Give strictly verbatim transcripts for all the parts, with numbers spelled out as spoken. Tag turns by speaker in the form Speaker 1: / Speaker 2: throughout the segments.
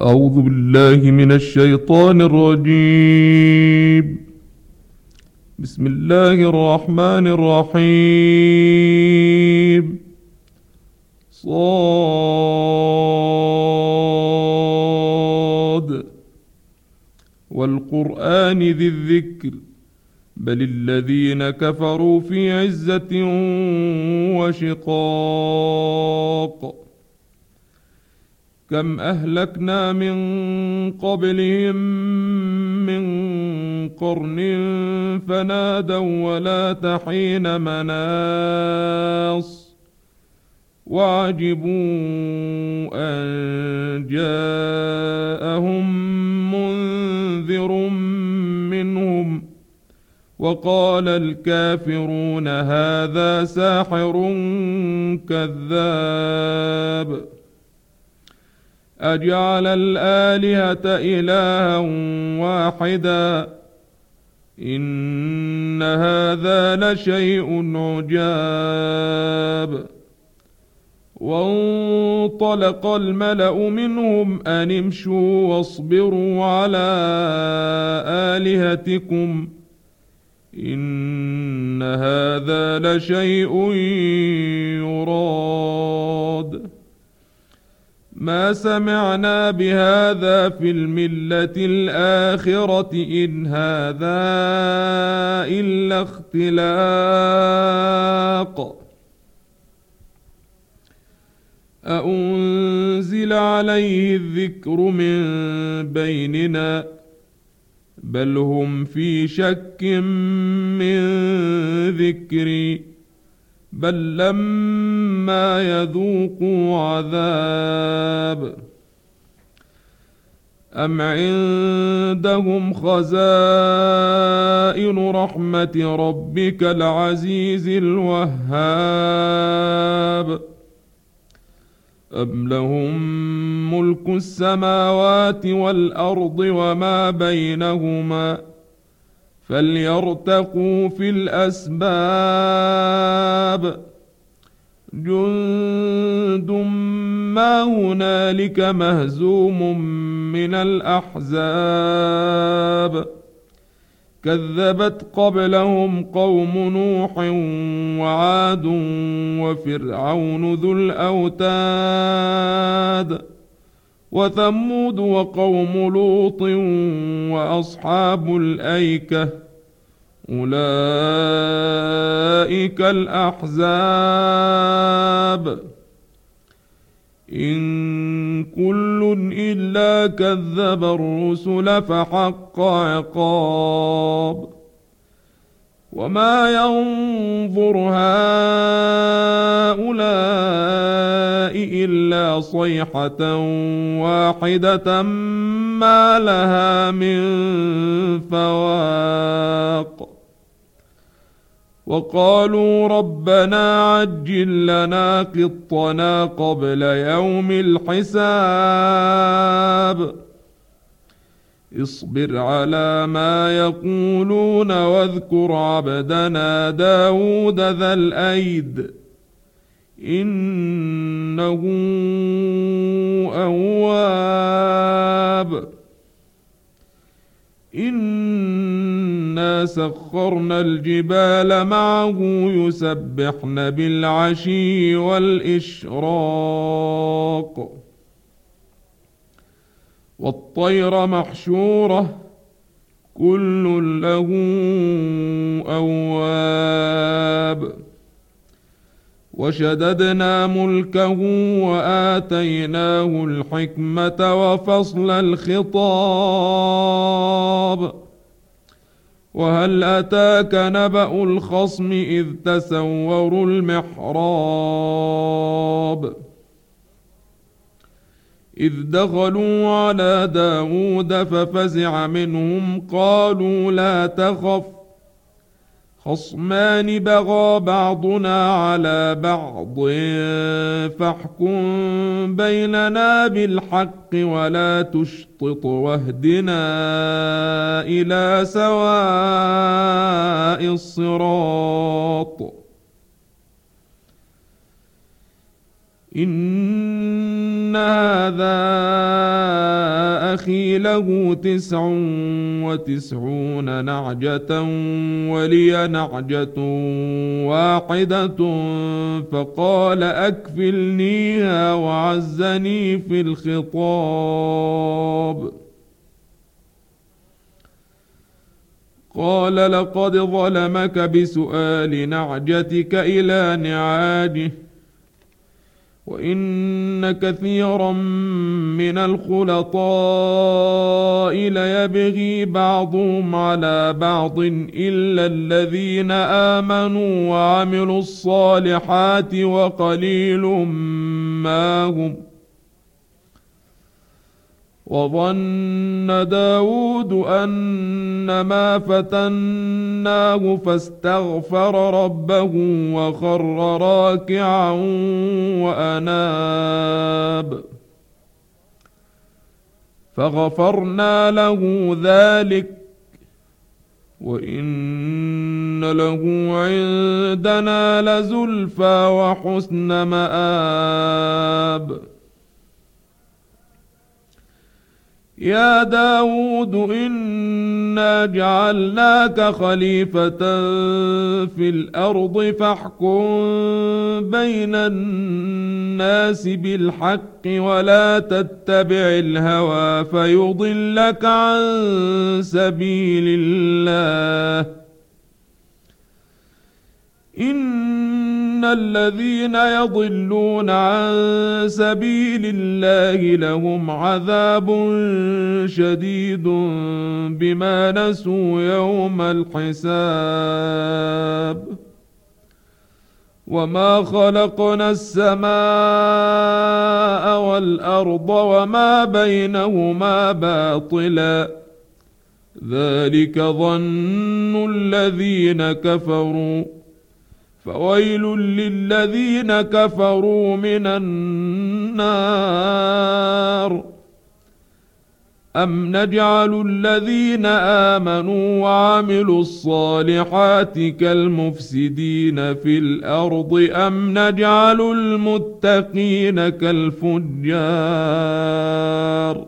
Speaker 1: أعوذ بالله من الشيطان الرجيم. بسم الله الرحمن الرحيم. صاد والقرآن ذي الذكر بل الذين كفروا في عزة وشقاق. كم أهلكنا من قبلهم من قرن فنادوا ولا حين مناص وعجبوا أن جاءهم منذر منهم وقال الكافرون هذا ساحر كذاب. أجعل الآلهة إلها واحدا إن هذا لشيء عجاب. وانطلق الملأ منهم أن امشوا واصبروا على آلهتكم إن هذا لشيء يراد. ما سمعنا بهذا في الملة الآخرة إن هذا إلا اختلاق. أأنزل عليه الذكر من بيننا بل هم في شك من ذكري بل لما يذوقوا عذاب. أم عندهم خزائن رحمة ربك العزيز الوهاب أم لهم ملك السماوات والأرض وما بينهما فليرتقوا في الأسباب. جند ما هنالك مهزوم من الأحزاب كذبت قبلهم قوم نوح وعاد وفرعون ذو الأوتاد وثمود وقوم لوط وأصحاب الأيكة أولئك الأحزاب. إن كل إلا كذب الرسل فحق عقاب. وما ينظر هؤلاء إلا صيحة واحدة ما لها من فواق. وقالوا ربنا عجل لنا قطنا قبل يوم الحساب. اصبر على ما يقولون واذكر عبدنا داود ذا الأيد إنه أواب. إنا سخرنا الجبال معه يسبحن بالعشي والإشراق والطير محشورة كل له أواب. وشددنا ملكه وآتيناه الحكمة وفصل الخطاب. وهل أتاك نبأ الخصم إذ تسوروا المحراب إذ دخلوا على داود ففزع منهم قالوا لا تخف خصمان بغى بعضنا على بعض فاحكم بيننا بالحق ولا تشطط واهدنا إلى سواء الصراط. إن هذا أخي له تسع وتسعون نعجة ولي نعجة واحدة فقال أكفلنيها وعزني في الخطاب. قال لقد ظلمك بسؤال نعجتك إلى نعاجه وإن كثيرا من الخلطاء ليبغي بعضهم على بعض إلا الذين آمنوا وعملوا الصالحات وقليل ما هم. وظن داود أنما فتناه فاستغفر ربه وخر راكعا وأناب فغفرنا له ذلك وإن له عندنا لزلفى وحسن مآب. يا داود إنا جعلناك خليفة في الأرض فاحكم بين الناس بالحق ولا تتبع الهوى فيضلك عن سبيل الله. إن الذين يضلون عن سبيل الله لهم عذاب شديد بما نسوا يوم الحساب. وما خلقنا السماء والأرض وما بينهما باطلا ذلك ظن الذين كفروا فويل للذين كفروا من النار. أم نجعل الذين آمنوا وعملوا الصالحات كالمفسدين في الأرض أم نجعل المتقين كالفجار.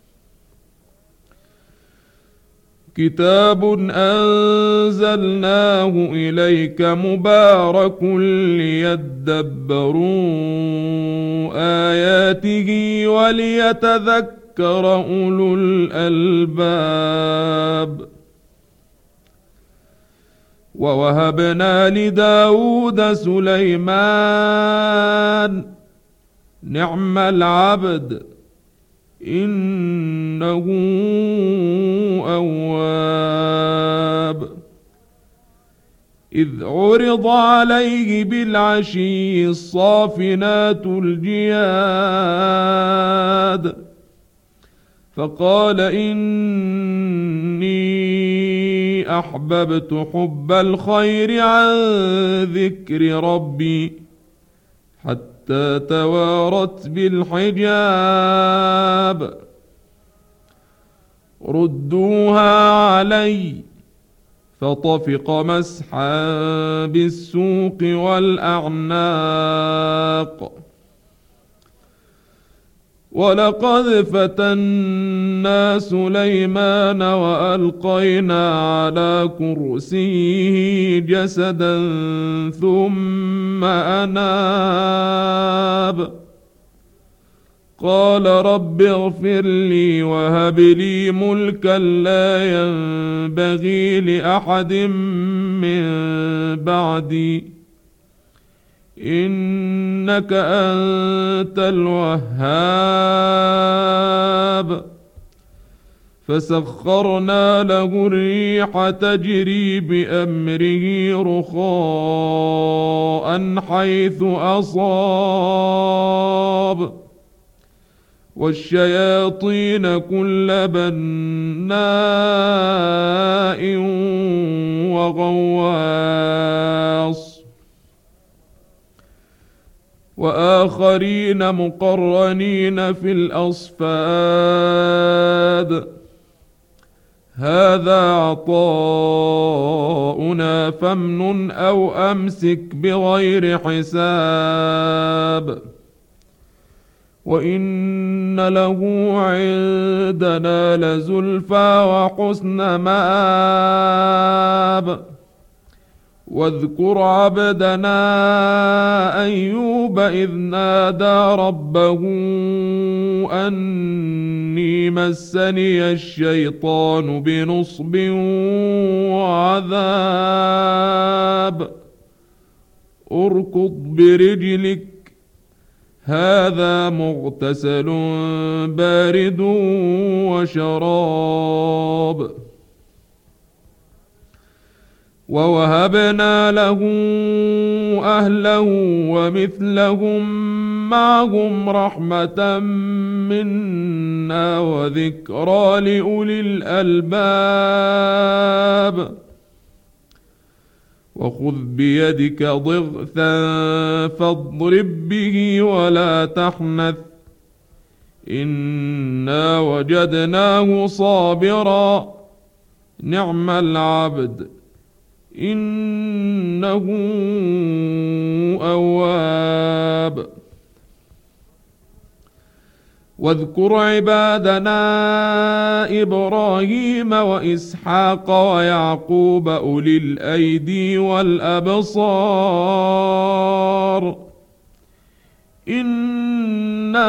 Speaker 1: كتاب أنزلناه إليك مبارك ليدبروا آياته وليتذكر أولو الألباب. ووهبنا لداود سليمان نعم العبد إنه أواب. إذ عرض عليه بالعشي الصافنات الجياد فقال إني أحببت حب الخير عن ذكر ربي حتى توارت بالحجاب. ردوها علي فطفق مسحا بالسوق والأعناق. ولقد فتنا سليمان وألقينا على كرسيه جسدا ثم أناب قال رب اغفر لي وهب لي ملكا لا ينبغي لأحد من بعدي إنك أنت الوهاب. فسخرنا له الريح تجري بأمره رخاء حيث أصاب والشياطين كل بناء وغواص وآخرين مقرنين في الأصفاد. هذا عطاؤنا فامنن أو أمسك بغير حساب. وإن له عندنا لزلفى وحسن مآب. واذكر عبدنا أيوب إذ نادى ربه أني مسني الشيطان بنصب وعذاب. اركض برجلك هذا مغتسل بارد وشراب. ووهبنا له أهله ومثلهم معهم رحمة منا وذكرى لأولي الألباب. وخذ بيدك ضغثا فاضرب به ولا تحنث إنا وجدناه صابرا نعم العبد إنه أواب. واذكر عبادنا إبراهيم وإسحاق ويعقوب أولي الأيدي والأبصار إنا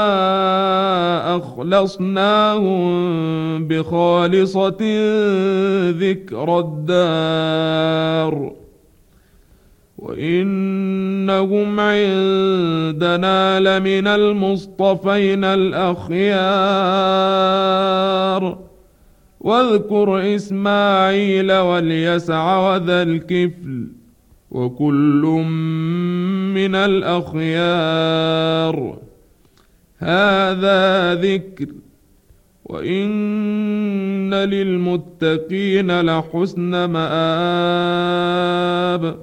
Speaker 1: أخلصناهم بخالصة ذكر الدار وإنهم عندنا لمن المصطفين الأخيار. واذكر إسماعيل واليسع وذا الكفل وكل من الأخيار هذا ذكر وإن للمتقين لحسن مآب.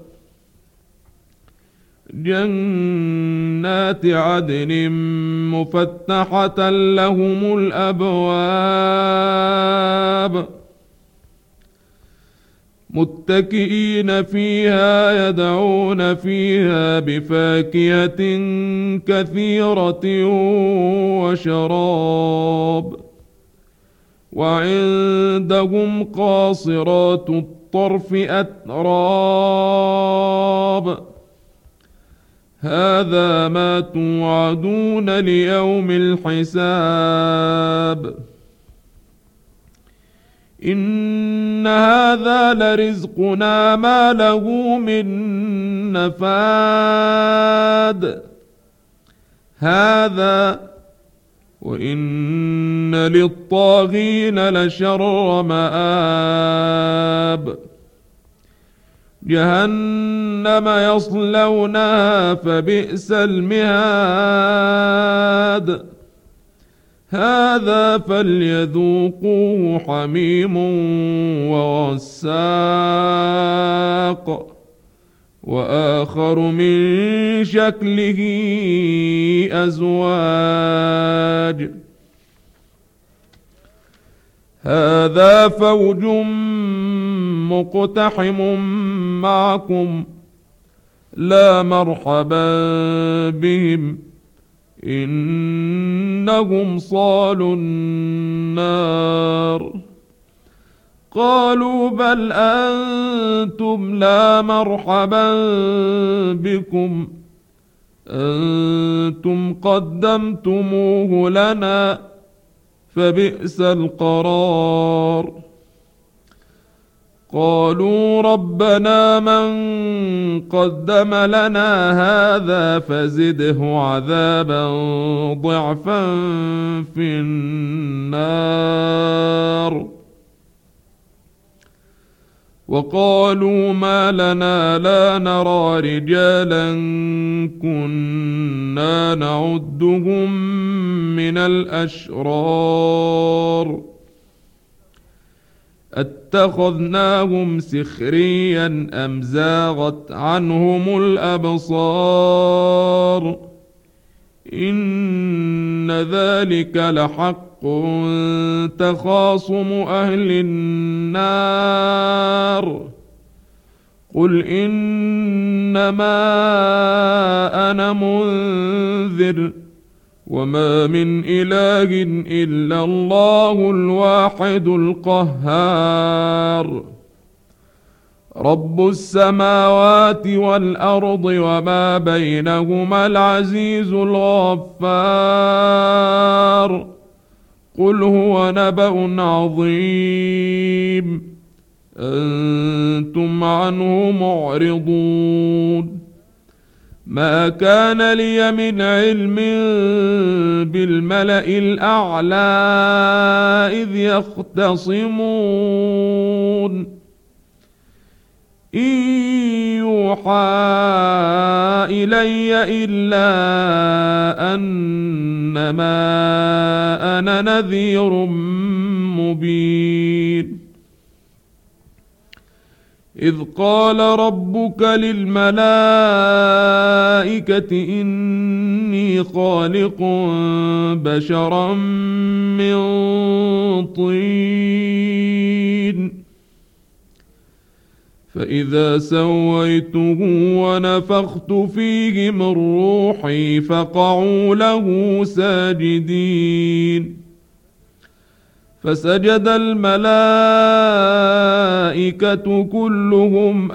Speaker 1: جنات عدن مفتحة لهم الأبواب متكئين فيها يدعون فيها بفاكهة كثيرة وشراب. وعندهم قاصرات الطرف أتراب هذا ما توعدون ليوم الحساب. إن هذا لرزقنا ما له من نفاد هذا وإن للطاغين لشر مآب. جهنم يصلونها فبئس المهاد هذا فليذوقوه حميم وغساق وآخر من شكله أزواج. هذا فوج مقتحم معكم لا مرحبا بهم إنهم صالوا النار. قالوا بل أنتم لا مرحبا بكم أنتم قدمتموه لنا فبئس القرار. قالوا ربنا من قدم لنا هذا فزده عذابا ضعفا في النار. وقالوا ما لنا لا نرى رجالا كنا نعدهم من الأشرار اتخذناهم سخريا أم زاغت عنهم الأبصار إن ذلك لحق تخاصم أهل النار. قل إنما أنا منذر وما من إله إلا الله الواحد القهار رب السماوات والأرض وما بينهما العزيز الغفار قل هو نبأ عظيم أنتم عنه معرضون ما كان لي من علم بالملأ الأعلى إذ يختصمون إن يوحى إلي إلا أنما أنا نذير مبين إذ قال ربك للملائكة إني خالق بشرا من طين فإذا سويته ونفخت فيه من روحي فقعوا له ساجدين فسجد الملائكة كلهم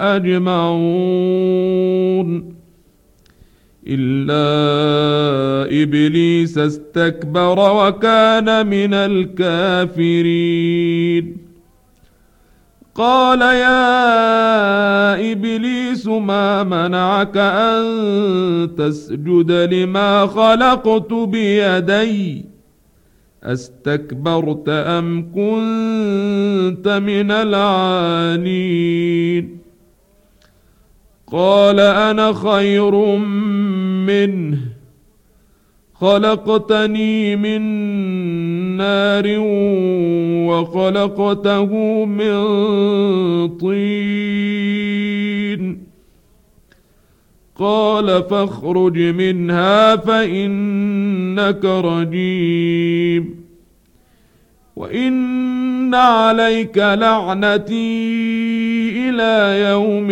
Speaker 1: أجمعون إلا إبليس استكبر وكان من الكافرين قال يا إبليس ما منعك أن تسجد لما خلقت بيدي أستكبرت أم كنت من العالين قال أنا خير منه خلقتني من نار وخلقته من طين قال فاخرج منها فإنك رجيم وإن عليك لعنتي إلى يوم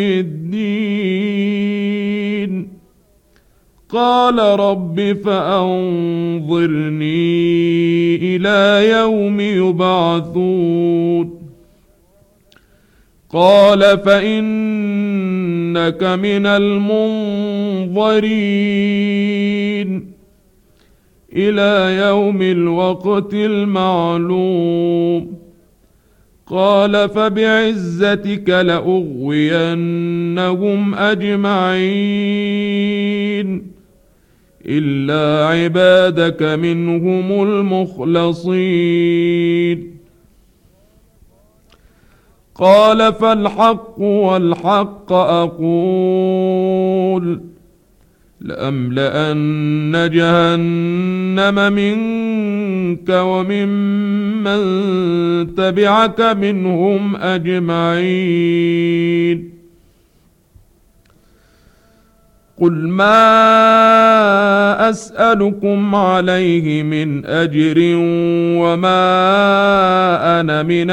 Speaker 1: الدين قال رب فأنظرني إلى يوم يبعثون قال فإنك من المنظرين إلى يوم الوقت المعلوم قال فبعزتك لأغوينهم أجمعين إلا عبادك منهم المخلصين قال فالحق والحق أقول لأملأن جهنم منك وممن تبعك منهم أجمعين قل ما أسألكم عليه من أجر وما أنا من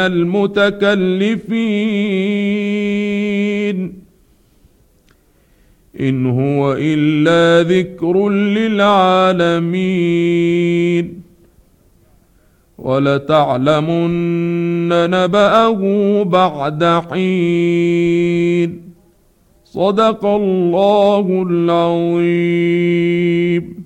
Speaker 1: المتكلفين إن هو إلا ذكر للعالمين ولتعلمن نبأه بعد حين صدق الله العظيم.